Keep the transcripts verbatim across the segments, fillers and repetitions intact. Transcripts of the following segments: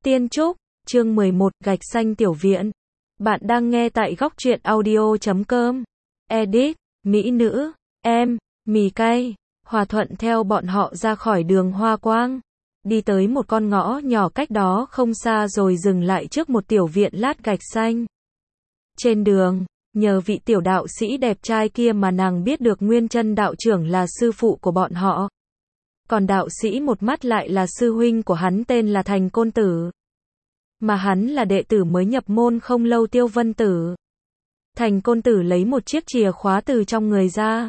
Tiên Trúc, chương mười một, gạch xanh tiểu viện. Bạn đang nghe tại góc truyện audio chấm com. Edit, Mỹ nữ, em, mì cay. Hòa Thuận theo bọn họ ra khỏi đường Hoa Quang. Đi tới một con ngõ nhỏ cách đó không xa rồi dừng lại trước một tiểu viện lát gạch xanh. Trên đường, nhờ vị tiểu đạo sĩ đẹp trai kia mà nàng biết được Nguyên Chân đạo trưởng là sư phụ của bọn họ. Còn đạo sĩ một mắt lại là sư huynh của hắn tên là Thành Côn Tử. Mà hắn là đệ tử mới nhập môn không lâu Tiêu Vân Tử. Thành Côn Tử lấy một chiếc chìa khóa từ trong người ra.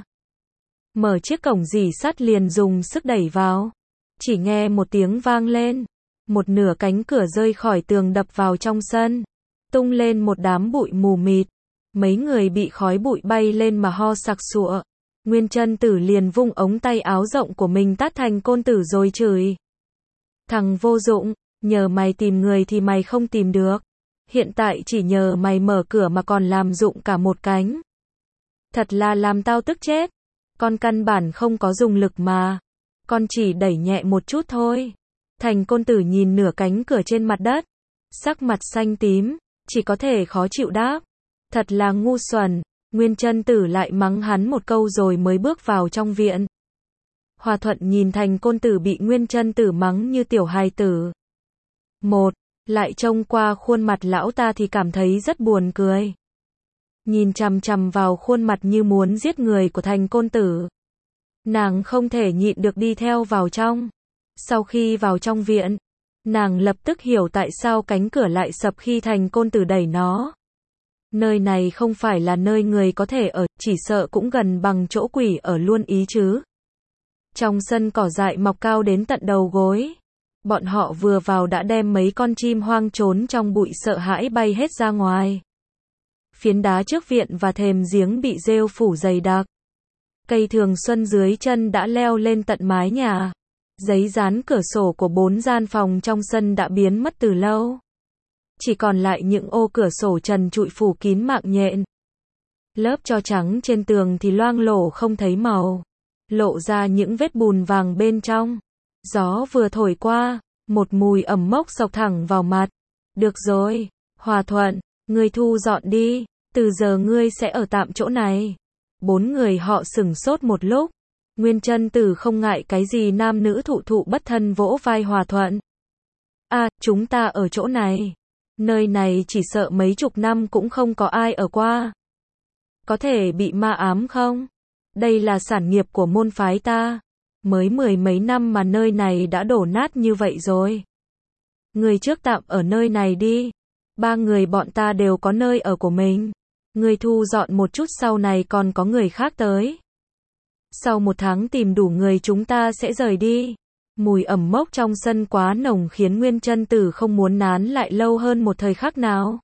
Mở chiếc cổng rỉ sắt liền dùng sức đẩy vào. Chỉ nghe một tiếng vang lên. Một nửa cánh cửa rơi khỏi tường đập vào trong sân. Tung lên một đám bụi mù mịt. Mấy người bị khói bụi bay lên mà ho sặc sụa. Nguyên Chân Tử liền vung ống tay áo rộng của mình tát Thành Côn Tử rồi chửi. Thằng vô dụng, nhờ mày tìm người thì mày không tìm được. Hiện tại chỉ nhờ mày mở cửa mà còn làm dụng cả một cánh. Thật là làm tao tức chết. Con căn bản không có dùng lực mà. Con chỉ đẩy nhẹ một chút thôi. Thành Côn Tử nhìn nửa cánh cửa trên mặt đất. Sắc mặt xanh tím, chỉ có thể khó chịu đáp. Thật là ngu xuẩn. Nguyên Chân Tử lại mắng hắn một câu rồi mới bước vào trong viện. Hòa Thuận nhìn Thành Côn Tử bị Nguyên Chân Tử mắng như tiểu hài tử. Một, lại trông qua khuôn mặt lão ta thì cảm thấy rất buồn cười. Nhìn chằm chằm vào khuôn mặt như muốn giết người của Thành Côn Tử. Nàng không thể nhịn được đi theo vào trong. Sau khi vào trong viện, nàng lập tức hiểu tại sao cánh cửa lại sập khi Thành Côn Tử đẩy nó. Nơi này không phải là nơi người có thể ở, chỉ sợ cũng gần bằng chỗ quỷ ở luôn ý chứ. Trong sân cỏ dại mọc cao đến tận đầu gối. Bọn họ vừa vào đã đem mấy con chim hoang trốn trong bụi sợ hãi bay hết ra ngoài. Phiến đá trước viện và thềm giếng bị rêu phủ dày đặc. Cây thường xuân dưới chân đã leo lên tận mái nhà. Giấy dán cửa sổ của bốn gian phòng trong sân đã biến mất từ lâu. Chỉ còn lại những ô cửa sổ trần trụi phủ kín mạng nhện. Lớp tro trắng trên tường thì loang lổ không thấy màu. Lộ ra những vết bùn vàng bên trong. Gió vừa thổi qua, một mùi ẩm mốc xộc thẳng vào mặt. Được rồi, Hòa Thuận, ngươi thu dọn đi, từ giờ ngươi sẽ ở tạm chỗ này. Bốn người họ sửng sốt một lúc. Nguyên Chân Tử không ngại cái gì nam nữ thụ thụ bất thân vỗ vai Hòa Thuận. À, chúng ta ở chỗ này. Nơi này chỉ sợ mấy chục năm cũng không có ai ở qua. Có thể bị ma ám không? Đây là sản nghiệp của môn phái ta. Mới mười mấy năm mà nơi này đã đổ nát như vậy rồi. Người trước tạm ở nơi này đi. Ba người bọn ta đều có nơi ở của mình. Người thu dọn một chút sau này còn có người khác tới. Sau một tháng tìm đủ người chúng ta sẽ rời đi. Mùi ẩm mốc trong sân quá nồng khiến Nguyên Chân Tử không muốn nán lại lâu hơn một thời khắc nào.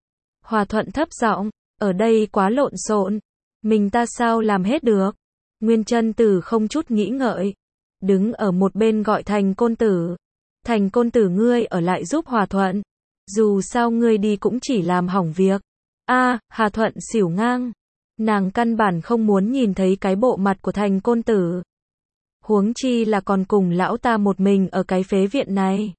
Hòa Thuận thấp giọng, ở đây quá lộn xộn. Mình ta sao làm hết được? Nguyên Chân Tử không chút nghĩ ngợi. Đứng ở một bên gọi Thành Côn Tử. Thành Côn Tử ngươi ở lại giúp Hòa Thuận. Dù sao ngươi đi cũng chỉ làm hỏng việc. A, à, Hòa Thuận xỉu ngang. Nàng căn bản không muốn nhìn thấy cái bộ mặt của Thành Côn Tử. Huống chi là còn cùng lão ta một mình ở cái phế viện này.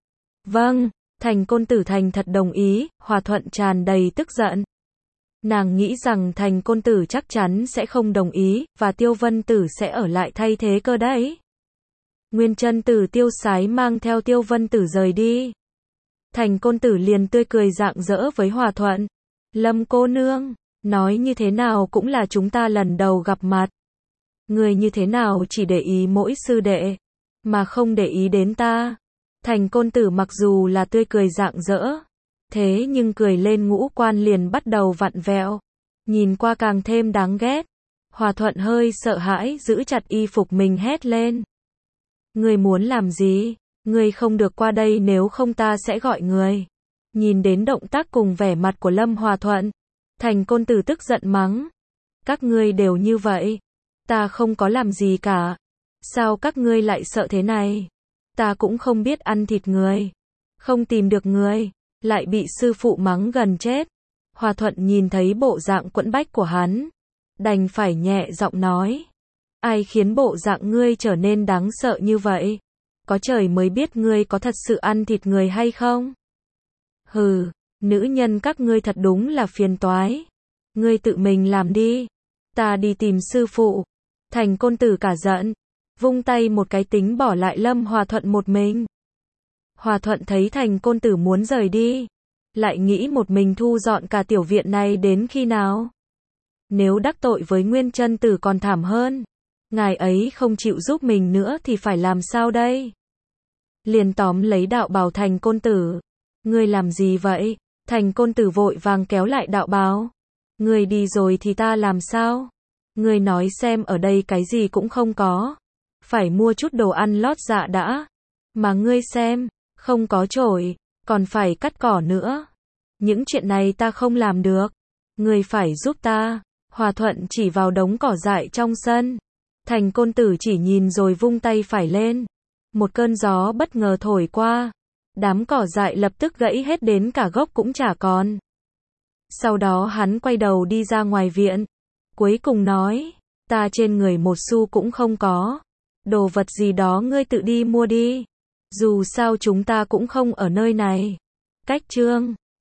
Vâng, Thành Côn Tử thành thật đồng ý, Hòa Thuận tràn đầy tức giận. Nàng nghĩ rằng Thành Côn Tử chắc chắn sẽ không đồng ý, và Tiêu Vân Tử sẽ ở lại thay thế cơ đấy. Nguyên Chân Tử tiêu sái mang theo Tiêu Vân Tử rời đi. Thành Côn Tử liền tươi cười rạng rỡ với Hòa Thuận. Lâm cô nương, nói như thế nào cũng là chúng ta lần đầu gặp mặt. Người như thế nào chỉ để ý mỗi sư đệ, mà không để ý đến ta. Thành Côn Tử mặc dù là tươi cười rạng rỡ, thế nhưng cười lên ngũ quan liền bắt đầu vặn vẹo, nhìn qua càng thêm đáng ghét. Hòa Thuận hơi sợ hãi giữ chặt y phục mình hét lên. Người muốn làm gì? Người không được qua đây nếu không ta sẽ gọi người. Nhìn đến động tác cùng vẻ mặt của Lâm Hòa Thuận, Thành Côn Tử tức giận mắng. Các ngươi đều như vậy. Ta không có làm gì cả. Sao các ngươi lại sợ thế này? Ta cũng không biết ăn thịt người. Không tìm được người. Lại bị sư phụ mắng gần chết. Hòa Thuận nhìn thấy bộ dạng quẫn bách của hắn. Đành phải nhẹ giọng nói. Ai khiến bộ dạng ngươi trở nên đáng sợ như vậy? có trời mới biết ngươi có thật sự ăn thịt người hay không. Hừ, nữ nhân các ngươi thật đúng là phiền toái. Ngươi tự mình làm đi. Ta đi tìm sư phụ. Thành Côn Tử cả giận. Vung tay một cái tính bỏ lại Lâm Hòa Thuận một mình. Hòa Thuận thấy Thành Côn Tử muốn rời đi. Lại nghĩ một mình thu dọn cả tiểu viện này đến khi nào. Nếu đắc tội với Nguyên Chân Tử còn thảm hơn. Ngài ấy không chịu giúp mình nữa thì phải làm sao đây? Liền tóm lấy đạo bào Thành Côn Tử. Ngươi làm gì vậy? Thành Côn Tử vội vàng kéo lại đạo bào. Ngươi đi rồi thì ta làm sao? Ngươi nói xem, ở đây cái gì cũng không có. Phải mua chút đồ ăn lót dạ đã. Mà ngươi xem, không có chổi, còn phải cắt cỏ nữa. Những chuyện này ta không làm được. Ngươi phải giúp ta. Hòa Thuận chỉ vào đống cỏ dại trong sân. Thành Côn Tử chỉ nhìn rồi vung tay phải lên. Một cơn gió bất ngờ thổi qua. Đám cỏ dại lập tức gãy hết, đến cả gốc cũng chả còn. Sau đó hắn quay đầu đi ra ngoài viện. Cuối cùng nói, ta trên người một xu cũng không có. Đồ vật gì đó ngươi tự đi mua đi. Dù sao chúng ta cũng không ở nơi này. Cách chương